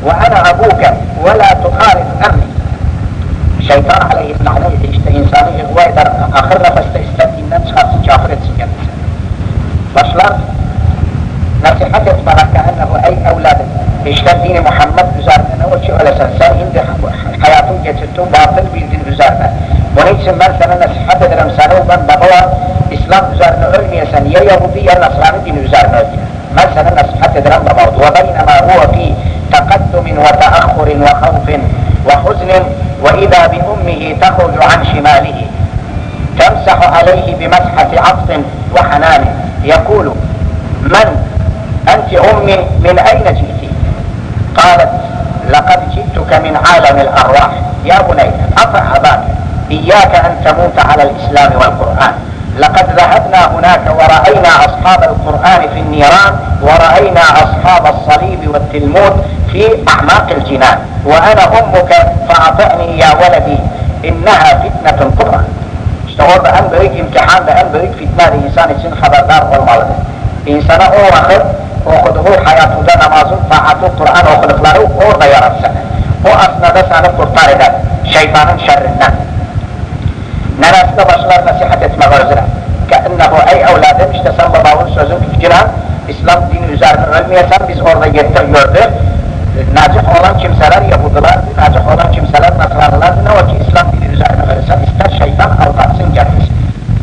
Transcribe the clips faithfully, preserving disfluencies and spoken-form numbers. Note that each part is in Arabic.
وأنا أبوك ولا تخالف أمري. Şeytan aleyhisselam işte insanı ihva eder, ahir nefeste istediğinden çıkarsın, kafir etsin kendisini. Başlar nasihat etmene keennehu ey evladım, işte dini Muhammed üzerine ne o ki öylesin, sen şimdi hayatın geçirttiğin batıl bildiğin üzerine. Bunun için ben sana nasihat ederim, sana ben baba İslam üzerine ölmeyesen, ya Yahudi ya Nasrani dini üzerine ölmeye. Ben sana nasihat ederim baba. وَبَيْنَمَا هُوَ فِي تَقَدُّمٍ وَتَأَخُّرٍ وَخَوْفٍ وَحُزْنٍ وإذا بأمه تخرج عن شماله تمسح عليه بمسحة عطف وحنان يقول من أنت أمي من أين جئت؟ قالت لقد جئتك من عالم الأرواح يا بني أطع أباك إياك أن تموت على الإسلام والقرآن لقد ذهبنا هناك ورأينا أصحاب القرآن في النيران ورأينا أصحاب الصليب والتلمود في أعماق الجنان وأنا أمك فأطعني يا ولدي إنها فتنة كبرى. İşte orada en büyük imtihan ve en büyük fitne de insan için haberdar olmalıdır. İnsana o vakit okuduğu hayatında namazın, taatı, Kur'an okudukları orada yaratsın. O aslında seni kurtar eder şeytanın şerrinden. Neresinde başlar nasihat etmek üzere. Keennehu ey evladım işte sen babanın sözün fikriyle İslam dini üzerine ölmeyesen biz orada gittik gördük. Nacih olan kimseler Yahudilerdi, nacih olan kimseler Nasranilerdi. Ne o ki İslam dini üzerine verirsen ister şeytan aldatsın gelmesin.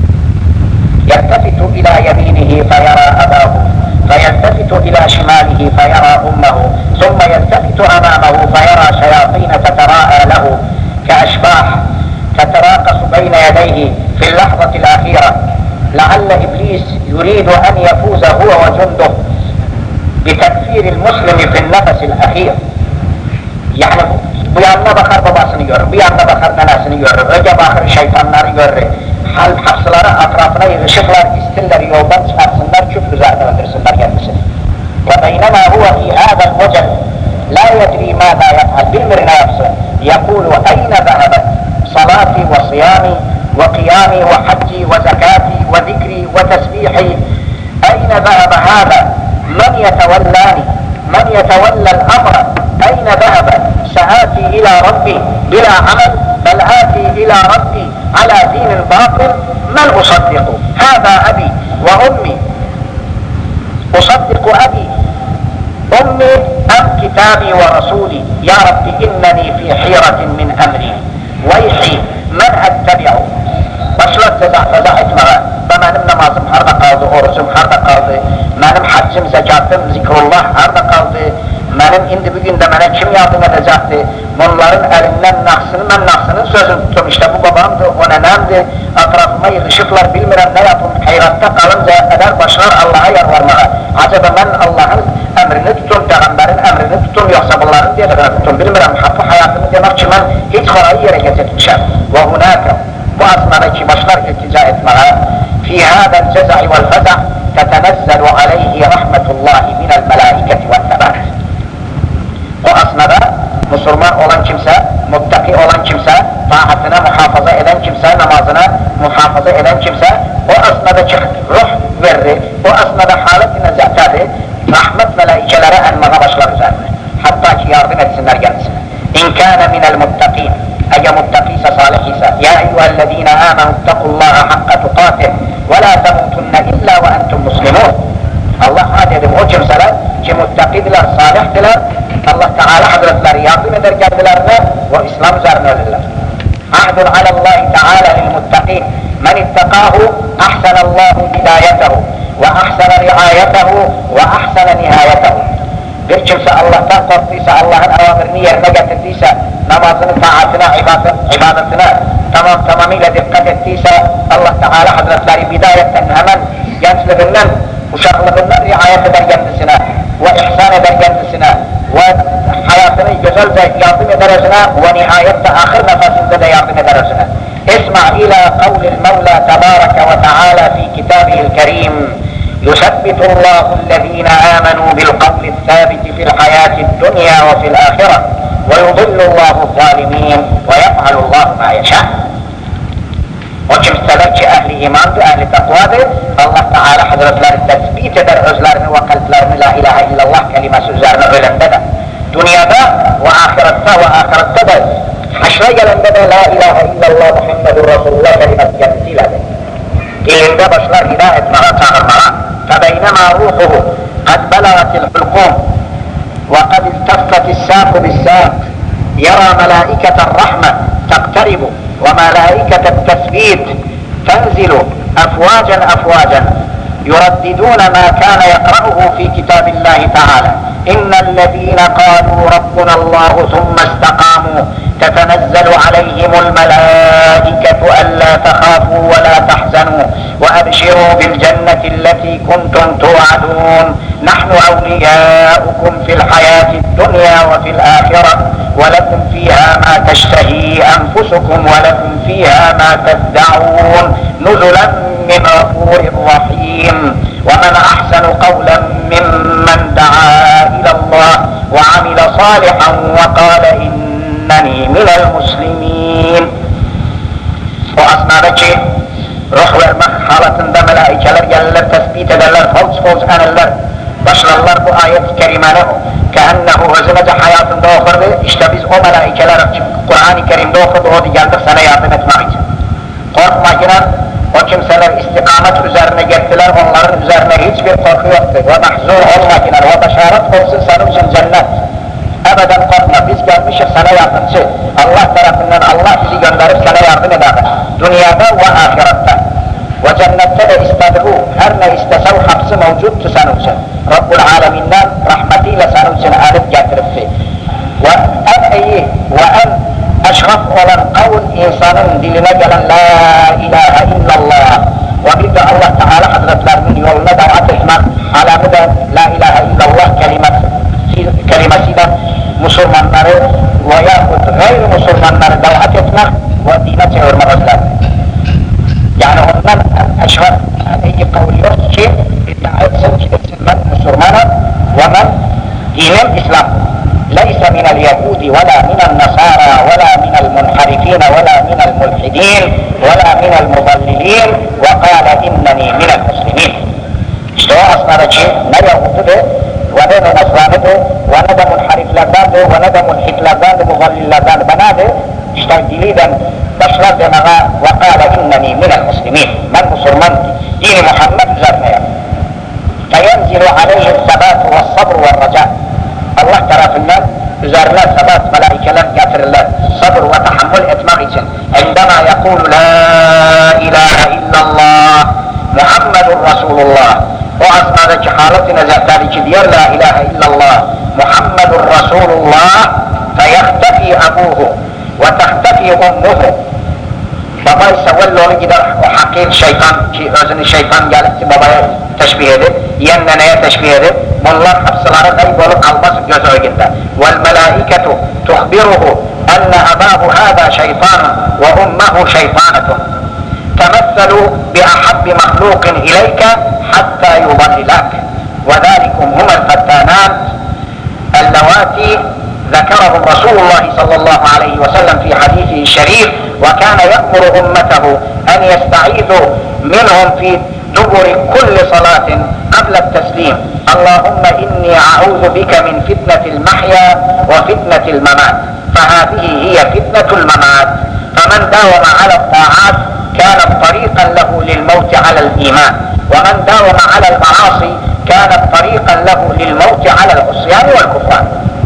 يَلْتَفِتُ إِلَى يَمِينِهِ فَيَرَى أَبَاهُ فَيَلْتَفِتُ إِلَى شِمَالِهِ فَيَرَى أُمَّهُ ثُمَّ يَلْتَفِتُ أَمَامَهُ فَيَرَى شَيَاطِينَ تَتَرَاءَى لَهُ كَأَشْبَاحٍ تتراقص بين يديه في اللحظة الأخيرة لعل إبليس يريد أن يفوز هو وجنده بتكفير المسلم في النفس الأخير. Yani bu yanına bakar babasını görür, bu yanına bakar nenesini görür, önce bakar şeytanları görür. Hal hapsıları atrafına yığışıklar, istirler, yoldan çıkarsınlar, küfür üzerine öldürsünler kendisini. وَبَيْنَمَا هُوَ فِي هَذَا الْوَجَلِ لَا يَدْرِي مَاذَا يَفْعَلْ بِالْمِرْ ne yapsın? يَقُولُ أَيْنَ ذَهَبَتْ صلاتي وصيامي وقيامي وحجي وزكاتي وذكري وتسبيحي أين ذهب هذا؟ من يتولاني؟ من يتولى الأمر؟ أين ذهب؟ سآتي إلى ربي بلا عمل بل آتي إلى ربي على دين الباطل من أصدق؟ هذا أبي وأمي أصدق أبي أمي أم كتابي ورسولي يا ربي إنني في حيرة من أمري ويحي من أتبعه. Başlar tezah etmeye, benim namazım harda kaldı, orucum harda kaldı, benim haccım, zekatım, zikrullah harda kaldı, benim indi bugün de bana kim yardım edecekti, bunların elinden nahsını, ben nahsının sözünü tuttum, işte bu babamdı, o nenemdi, etrafıma yığışıklar, bilmirem ne yapın, hayratta kalıncaya kadar başlar Allah'a yalvarmaya. Acaba ben Allah'ın emrini tutun, peygamberin emrini tutun, yoksa bunların diye tutun, bilmirem, hakkı hayatımı demek ki ben hiç korayı yere getirmişim. Ve hunaka, bu asnadaki başlar iltica etmeye, fi hâdel ceza'i vel feza' tetenezzelu aleyhi rahmetullahi minel melâiketi vel tebat. O asnada Müslüman olan kimse, muttaki olan kimse, taatına muhafaza eden kimse, namazına muhafaza eden kimse, o asnadaki ruh verir, o asnada halet-i nezâtâdır, rahmet melaikeleri enmana başlar üzerine. Hatta ki yardım etsinler kendisine. İn kâne minel muttakîn, eğer muttakîse, salih ise, ya eyyühellezîne âmenü ittakullâhe hakka tukâtih, ve lâ temûtunne illâ ve entum muslimûn. Allah adedim o kimseler ki muttakidiler, salihdiler, Allah Teala Hazretleri yardım eder kendilerine ve İslam üzerine ölürler. Ahdun alallahi Teala lil muttakîn, men ittakâhu ahsenallahu hidayetehu ve ahsene riayetehu ve ahsene nihayetehu. Bir kimse Allah'tan korktuysa, Allah'ın avamirini yerine getirdiyse, namazını, taatına, ibadet, ibadetine tamam tamamıyla dikkat ettiyse, Allah Teala Hazretleri bidayetten hemen gençliğinden, uşaklığından riayet eder kendisine ve ihsan eder kendisine ve hayatını güzelce yardım eder özüne ve nihayette ahir nefesinde de yardım eder özüne. İsma ila kavlil Mevla Tebareke ve Teala fi kitabihil kerim. يثبت الله الذين آمنوا بالقول الثابت في الحياة الدنيا وفي الآخرة ويضل الله الظالمين ويفعل الله ما يشاء. O kimseler ki ehli imandır, ehli takvadır, Allah Teala Hazretleri tespit eder özlerini ve kalplerini la ilahe illallah kelimesi üzerine ölende de. Dünyada dünyada ve ahirette de haşra gelende de la ilahe illallah Muhammedur Resulullah kelimesi kendisiyle dilinde başlar hida etmeye, çağırmaya. فَبَيْنَمَا رُوحُهُ قَدْ بَلَغَتِ الْحُلْقُومِ وَقَدْ الْتَفَّتِ السَّاقُ بِالسَّاقِ يَرَى مَلَائِكَةَ الرَّحْمَةِ تَقْتَرِبُ وَمَلَائِكَةَ التَّثْبِيتِ تنزل أفواجا أفواجا يرددون ما كان يقرأه في كتاب الله تعالى إن الذين قالوا ربنا الله ثم استقاموا تتنزل عليهم الملائكة ألا تخافوا ولا تحزنوا وأبشروا بالجنة التي كنتم توعدون نحن أولياؤكم في الحياة الدنيا وفي الآخرة ولكم فيها ما تشتهي أنفسكم ولكم فيها ما تدعون نزلا من غفور رحيم ومن أحسن قولا ممن دعا إلى الله وعمل صالحا وقال إنني من المسلمين. O asnadaki ruh verme halatında melaikeler gelirler, tespit ederler, falç falç anırlar. Başlarlar bu ayet-i kerimeni kehennehu özünece hayatında okurdu. İşte biz o melaikeler Kur'an-ı Kerim'de okudu, o geldik sana yardım etmek için. Korkma yine o kimseler istikamet üzerine gittiler, onların üzerine hiçbir korku yoktu. Ve mahzun olma yine, ve beşaret olsun senin için cennet. Ebeden korkma, biz gelmişiz sana yardımcı. Allah tarafından Allah bizi gönderip sana yardım eder. Dünyada ve ahirette. Ve cennette de istediği her ne istese o hapsi mevcuttu senin için. Rabbul Alemin'den rahmetiyle senin için alıp getiripti. Ve en iyi ve en eşraf olan kavl insanın diline gelen la ilahe illallah ve bir de Allah Teala Hazretlerinin yoluna davet etmek alamı da la ilahe illallah kelimesi, kelimesiyle Müslümanları veyahut gayr Müslümanları davet etmek ve dine çevirmek lazım. Yani ondan eşraf iyi kavl yok ki iddia etsin ki ben Müslümanım ve ben dinim İslam. ليس من اليهود ولا من النصارى ولا من المنحرفين ولا من الملحدين ولا من المضللين وقال إنني من المسلمين. İşte o asnadaki ne Yahudidir ve ne de Nasranidir ve ne de munhariflerdendir ve ne de mulhidlerdendir, muzallillerdendir. Benadır işte diliden başlar demeye ve kâle inneni minel muslimin. Ben Müslüman dini Muhammed üzerineyim. فَيَنْزِلُ عَلَيْهِ الثَّبَاتُ وَالصَّبْرُ وَالرَّجَاءُ. Allah tarafından üzerine sabat melaikeler getirirler. Sabır ve tahammül etmek için. İndema yekulu la ilahe illallah Muhammedur Resulullah. O asnadaki halet-i nezahtari ki diyor la ilahe illallah Muhammedur Resulullah feyektefi abuhu ve tehtefi ummuhu. Baba ise vellonu gider o hakir şeytan ki özünü şeytan gelip babaya teşbih edip, yiyen neneye teşbih edip, bunlar hapsıları kaybolup kalması göz önünde. وَالْمَلَائِكَةُ تُخْبِرُهُ أَنَّ أَبَاهُ هَذَا شَيْطَانٌ وَأُمَّهُ شَيْطَانَةٌ تَمَثَّلُوا بِأَحَبِّ مَخْلُوقٍ إِلَيْكَ حَتَّى يُضَلِّلَكَ وَذَلِكُمْ هُمَا الْفَتَّانَاتِ اللَّوَاتِي ذكرهم رسول الله صلى الله عليه وسلم في حديثه الشريف وكان يأمر أمته أن يستعيذوا منهم في دبر كل صلاة قبل التسليم اللهم إني أعوذ بك من فتنة المحيا وفتنة الممات فهذه هي فتنة الممات فمن داوم على الطاعات كانت طريقا له للموت على الإيمان ومن داوم على المعاصي كانت طريقا له للموت على العصيان والكفران.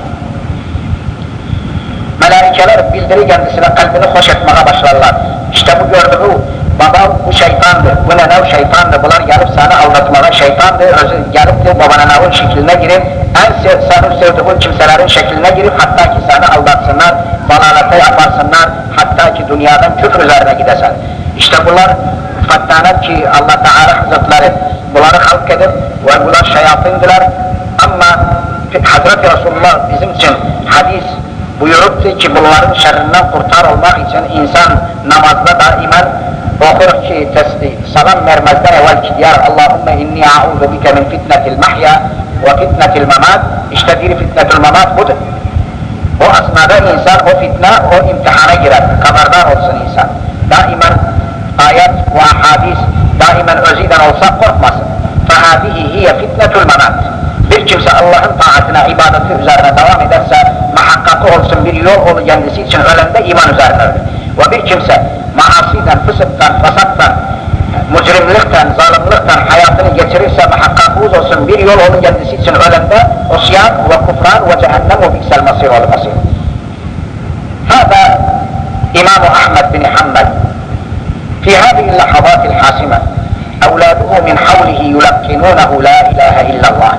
Melaikeler bildirir kendisine, kalbini hoş etmeye başlarlar. İşte bu gördüğü baba bu şeytandır, bu nenev şeytandır, bunlar gelip sana aldatmaya şeytandır, özü gelip de babanın şekline girip, en sev, senin sevdiğin kimselerin şekline girip, hatta ki sana aldatsınlar, dalalete yaparsınlar, hatta ki dünyadan küfür üzerine gidesin. İşte bunlar fattanet ki Allah Teala Hazretleri bunları halk edip ve bunlar şeyatındılar ama Hazreti Resulullah bizim için hadis buyuruptu ki bunların şerrinden kurtarılmak için insan namazda daimen okur ki tesli salam vermezden evvel ki diyar Allahümme inni a'udhu bike min fitnetil mahya ve fitnetil mamat. İşte bir fitnetil mamat budur. O asnada insan o fitne o imtihana girer, haberdar olsun insan. Daimen ayet ve hadis daimen özüden olsa korkmasın. Fehadihi hiye fitnetul mamat. Bir kimse Allah'ın taatına, ibadeti üzerine devam ederse muhakkak çıkartı olsun, bir yol olu kendisi için ölende iman üzerine ölür. Ve bir kimse maasiden, fısıktan, fasattan, mücrimlikten, zalimlikten hayatını geçirirse muhakkak uz olsun, bir yol olu kendisi için ölende osyan ve kufran ve cehennem ve biksel masir olmasın. هذا إمام أحمد بن حنبل في هذه اللحظات الحاسمة أولاده من حوله يلقنونه لا إله إلا الله.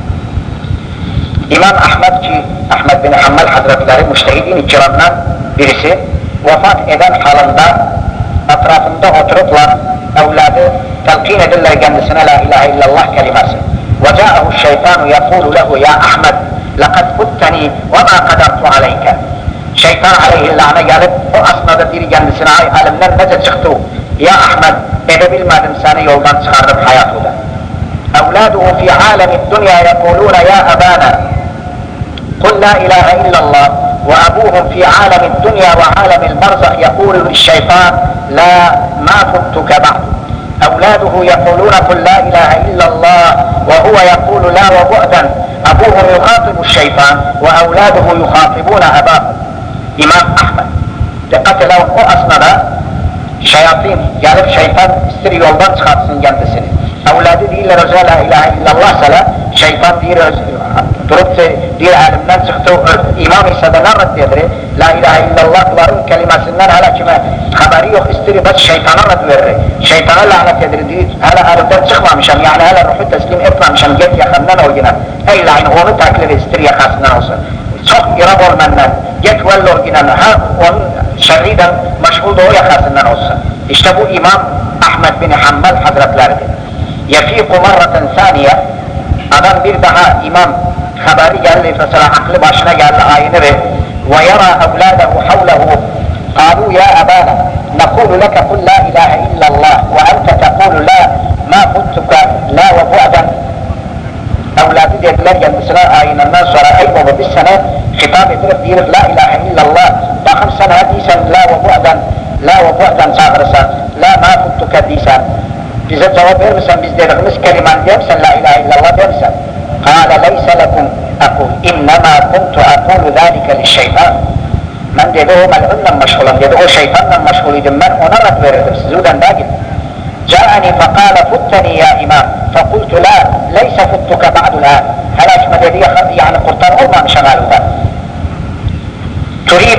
İmam Ahmed ki Ahmed bin Hanbel Hazretleri müştehidin kiramdan birisi vefat eden halinde etrafında oturuplar evladı telkin edirler kendisine la ilahe illallah kelimesi. وَجَاءَهُ الشَّيْطَانُ يَقُولُ لَهُ يَا أَحْمَدْ لَقَدْ فُتَّنِي وَمَا قَدَرْتُ عَلَيْكَ. Şeytan aleyhillâne gelip o asnada biri kendisine ay alimden nece çıktı. Ya Ahmed edebilmedim seni yoldan çıkardım hayatıyla. Evladuhu fi alemi dünya yekulûne ya ebâna قل لا إله إلا الله وأبوهم في عالم الدنيا وعالم البرزخ يقول للشيطان لا ما فتك بعد. أولاده يقولون قل لا إله إلا الله وهو يقول لا وبعدا. أبوهم يخاطب الشيطان وأولاده يخاطبون أباه. İmam Ahmed dikkat edin o asnada şeyatin gelip şeytan istir yoldan çıkartsın kendisini. Evladı değiller özel la ilahe illallah sala şeytan değil durup diğer alimden çıktı imam ise de ne reddedir? La ilahe illallahların kelimesinden hala kime haberi yok istiri bas şeytana red verir. Şeytana lanet edir. Hala alimden çıkmamışım yani hala ruhu teslim etmemişim get yakından o yine. Ey lain onu taklit istir yakasından olsun. Çok irab olmandan get velli o yine ha onun şerriden meşgul da o yakasından olsun. İşte bu İmam Ahmed bin Hanbel Hazretleri'dir. Yefiku marraten saniye adam bir daha imam haberi geldi mesela aklı başına geldi ayını ve ve yara evladahu havlehu qalu ya abana nakulu leke kul la ilahe illallah ve ente tekulu la ma kuntuka la ve bu'dan. Evladı dediler kendisine ayınından sonra ey baba biz sana hitap edilip diyoruz la ilahe illallah bakın sen hadisen la ve bu'dan la ve bu'dan çağırırsan la ma kuntuka diysen bize cevap vermişsen biz dediğimiz kelimen dersen la ilahe illallah dersen قال ليس لكم أقول إنما كنت أقول ذلك للشيطان. من dedi o mel'unla meşgulum dedi o şeytanla meşguluydum ben ona red verirdim sizden değil. جاءني فقال فتني يا إمام فقلت لا ليس فتك بعد الآن. هلاش ما dedi yani kurtar olmamış şemalında. تريد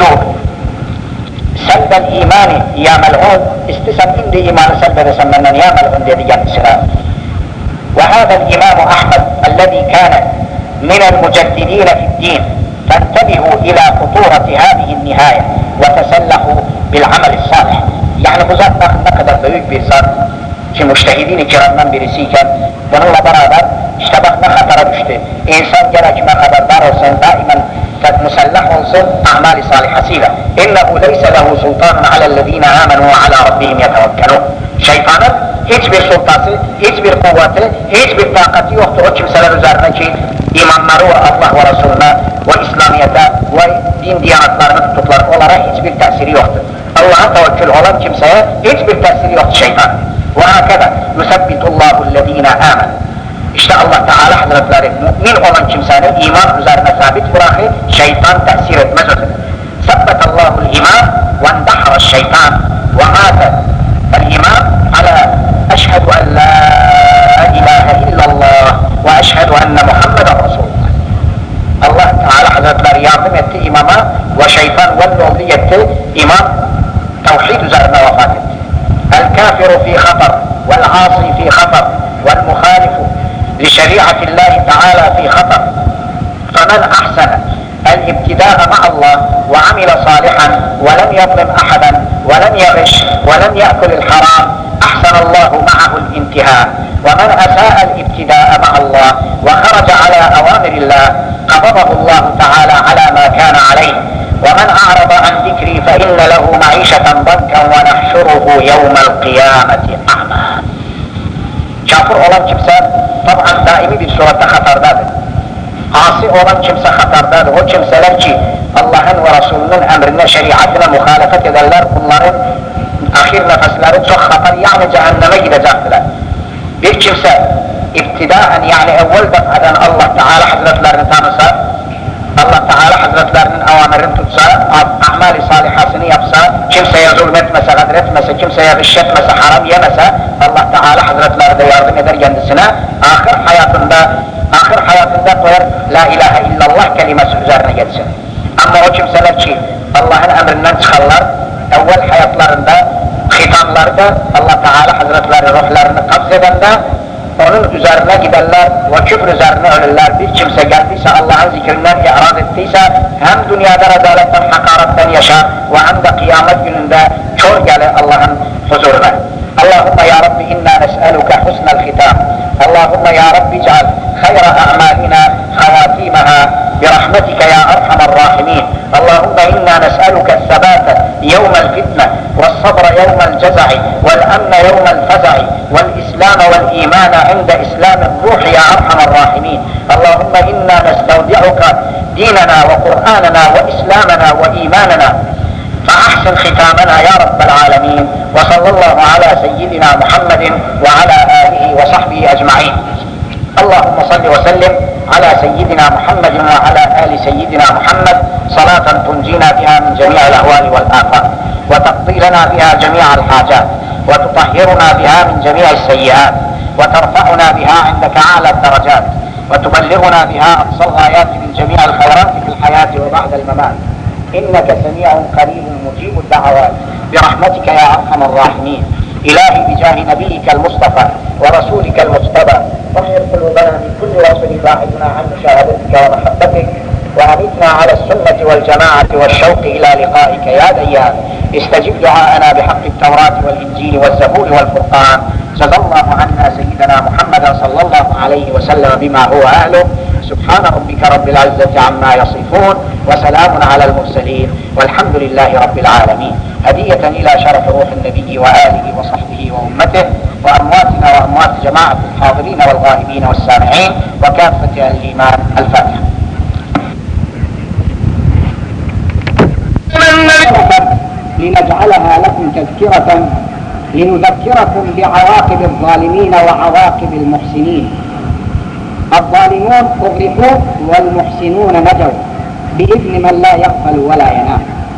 سلب الإيمان يا ملعون استسم عندي إيمان سلب سمنا يا ملعون dedi kendisine. وهذا الإمام أحمد الذي كان من المجددين في الدين فانتبهوا إلى خطورة هذه النهاية وتسلحوا بالعمل الصالح. يعني bu zat ne kadar büyük bir zat ki müştehidin kiramdan birisiyken bununla beraber işte bak ne hatara düştü. İnsan gerek ne haberdar olsun daimen musallah olsun amali salihasıyla. İnnehu leyse lehu sultanun alellezine amenu ve ala rabbihim yetevekkelun. Şeytanın hiçbir sultası, hiçbir kuvveti, hiçbir takati yoktur o kimseler üzerine ki imanları ve Allah ve Resulüne ve İslamiyet'e ve din diyanetlerini tutuklar onlara hiçbir tesiri yoktur. Allah'a tevekkül olan kimseye hiçbir tesiri yoktur şeytan. Ve hakeza yusabbitullahu allazine amen. İşte Allah Teala Hazretleri mümin olan kimsenin iman üzerine sabit bırakır, şeytan tesir etmez ötür. Sabbetallahu l-imam ve endahra şeytan ve mâte el-imam ala eşhedü en la ilahe illallah ve eşhedü enne Muhammeden Resulullah. Allah Teala Hazretleri yardım etti imama ve şeytan velloldu yetti, imam tevhid üzerine vefat etti. El-kafiru fi khatar vel-asi fi khatar vel-muhalifu لشريعة الله تعالى في خطر فمن أحسن الابتداء مع الله وعمل صالحا ولم يظلم أحدا ولم يغش ولم يأكل الحرام أحسن الله معه الانتهاء ومن أساء الابتداء مع الله وخرج على أوامر الله قبضه الله تعالى على ما كان عليه ومن أعرض عن ذكري فإن له معيشة ضنكا ونحشره يوم القيامة أعمى. Kafir olan kimse taban daimi bir surette hatardadır. Asi olan kimse hatardadır. O kimseler ki Allah'ın ve Resulünün emrine, şeriatine muhalefet ederler, bunların ahir nefesleri çok hatar, yani cehenneme gidecektiler. Bir kimse iptidaen yani evvel defadan Allah Teala Hazretlerini tanısa, Allah Teala Hazretlerinin أوامر تتسا أعمال صالحة سنية بسا كم سيزول متمسا غدرت مسا كم سيغشت مسا حرام يمسا الله تعالى حضرت لارد يارضم يدر جند سنة آخر حياة دا آخر حياة دا قوير لا إله إلا الله كلمة سؤزار نجد سنة أما هو كم سنة شيء الله الأمر ننتخلر أول حياة لارد ختام لارد الله تعالى حضرت لارد روح لارد قبض دا onun üzerine giderler ve küfür üzerine ölürler. Bir kimse geldiyse Allah'ın zikrinden i'rad ettiyse hem dünyada rezaletten, hakaretten yaşar ve hem de kıyamet gününde kör gelir Allah'ın huzuruna. Allahümme ya Rabbi inna nes'eluke husnel hitam. Allahümme ya Rabbi ic'al hayra a'malina hayatimaha برحمتك يا أرحم الراحمين. اللهم إنا نسألك الثبات يوم الفتنة والصبر يوم الجزع والأمن يوم الفزع والإسلام والإيمان عند إسلام الروح يا أرحم الراحمين. اللهم إنا نستودعك ديننا وقرآننا وإسلامنا وإيماننا فأحسن ختامنا يا رب العالمين. وصلى الله على سيدنا محمد وعلى آله وصحبه أجمعين. اللهم صل وسلم على سيدنا محمد وعلى آل سيدنا محمد صلاة تنجينا بها من جميع الأهوال والآفات وتقضي لنا بها جميع الحاجات وتطهرنا بها من جميع السيئات وترفعنا بها عندك أعلى الدرجات وتبلغنا بها أقصى الغايات من جميع الخيرات في الحياة وبعد الممات إنك سميع قريب مجيب الدعوات برحمتك يا أرحم الراحمين. إلهي بجاه نبيك المصطفى ورسولك المجتبى طهر قلوبنا من كل وصف باعدنا عن مشاهدتك ومحبتك وأمتنا على السنة والجماعة والشوق إلى لقائك يا ديان. استجب دعاءنا بحق التوراة والإنجيل والزبور والفرقان. جزا الله عنا سيدنا محمدا صلى الله عليه وسلم بما هو أهله. سبحان ربك رب العزة عما يصفون وسلام على المرسلين والحمد لله رب العالمين. هدية إلى شرف روح النبي وآله وصحبه وأمته وأمواتنا وأموات جماعة الحاضرين والغائبين والسامعين وكافة الإيمان. الفاتحة. لنجعلها لكم تذكرة لنذكركم بعواقب الظالمين وعواقب المحسنين. الظالمون أغرقوا والمحسنون نجوا بإذن من لا يغفل ولا ينام.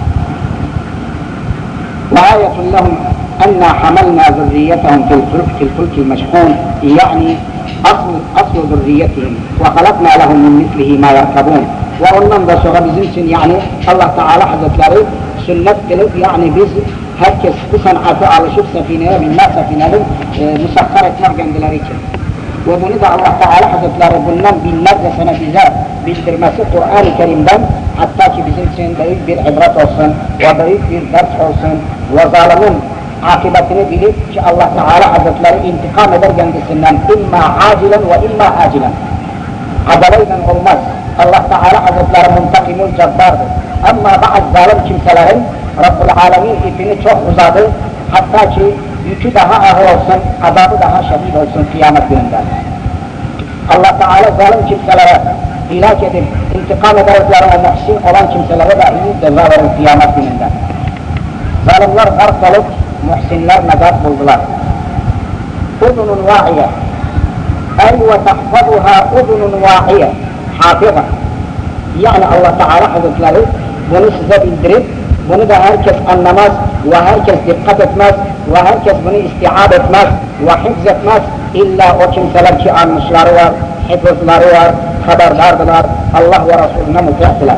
وآية لهم أنا حملنا ذريتهم في الفلك في الفلك المشحون يعني أصل أصل ذريتهم وخلقنا لهم من مثله ما يركبون. وأنهم بشر بزنسن يعني الله تعالى حدث لري سنة كلب يعني بز هركز كسن عطاء على شوف سفينة من ما سفينة مسخرة مرجع دلاريكه. وبنضع الله تعالى حدث لربنا بالنجس سنة ذات بالدرمس القرآن الكريم دم حتى كي بزنسن بعيد بالعبرة والسن وبعيد بالدرس والسن وظالمون عاقبتنا بليك الله تعالى حدث لري انتقام درجا بالسنان إما عاجلا وإما آجلا. عدلينا الغماس الله تعالى حدث لري منتقم الجبار. أما بعد ظالم كم سلهم رب العالمين إبني شوخ وزاده حتى كي يكدها أهوصن عذابها شديد وصن قيامة بندان. الله تعالى ظالم كم سلهم إلى كده انتقام درجة لري محسن قرآن كم سلهم دعيد دزاور قيامة بندان. ظالم لر غرطلت محسن لر نجات بلدلار. أذن واعية أي وتحفظها أذن واعية حافظة يعني الله تعالى حدث لري بني سزاد الدرب بني ده هركز النماز وهركز دقة ماس وهركز بني استعادة ماس وحفظة ماس إلا وكم سلام شيء عن مشلاروار حفظ لاروار خبر دار دار الله ورسولنا متعتلا.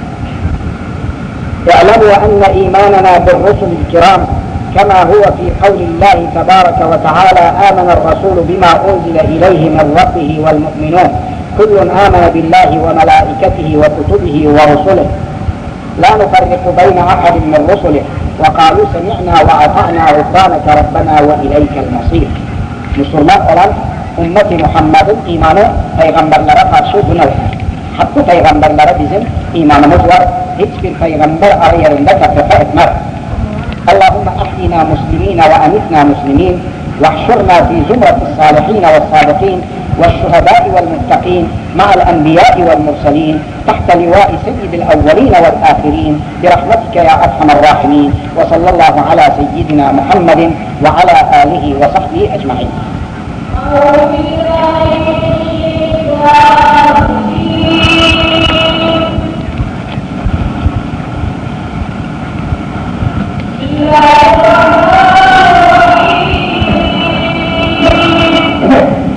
اعلموا أن إيماننا بالرسل الكرام كما هو في قول الله تبارك وتعالى آمن الرسول بما أنزل إليه من ربه والمؤمنون كل آمن بالله وملائكته وكتبه ورسله لا نفرق بين أحد من رسله وقالوا سمعنا وأطعنا غفرانك ربنا وإليك المصير. مسلمان أولان أمة محمد إيمانه پیغمبر لرا فرشو بنو حتى پیغمبر لرا بزن إيمان مزور هيت في پیغمبر أغيرندك كفاءة مر. اللهم أحينا مسلمين وأمتنا مسلمين واحشرنا في زمرة الصالحين والصادقين والشهداء والمتقين مع الأنبياء والمرسلين تحت لواء سيد الأولين والآخرين برحمتك يا أرحم الراحمين. وصلى الله على سيدنا محمد وعلى آله وصحبه أجمعين. به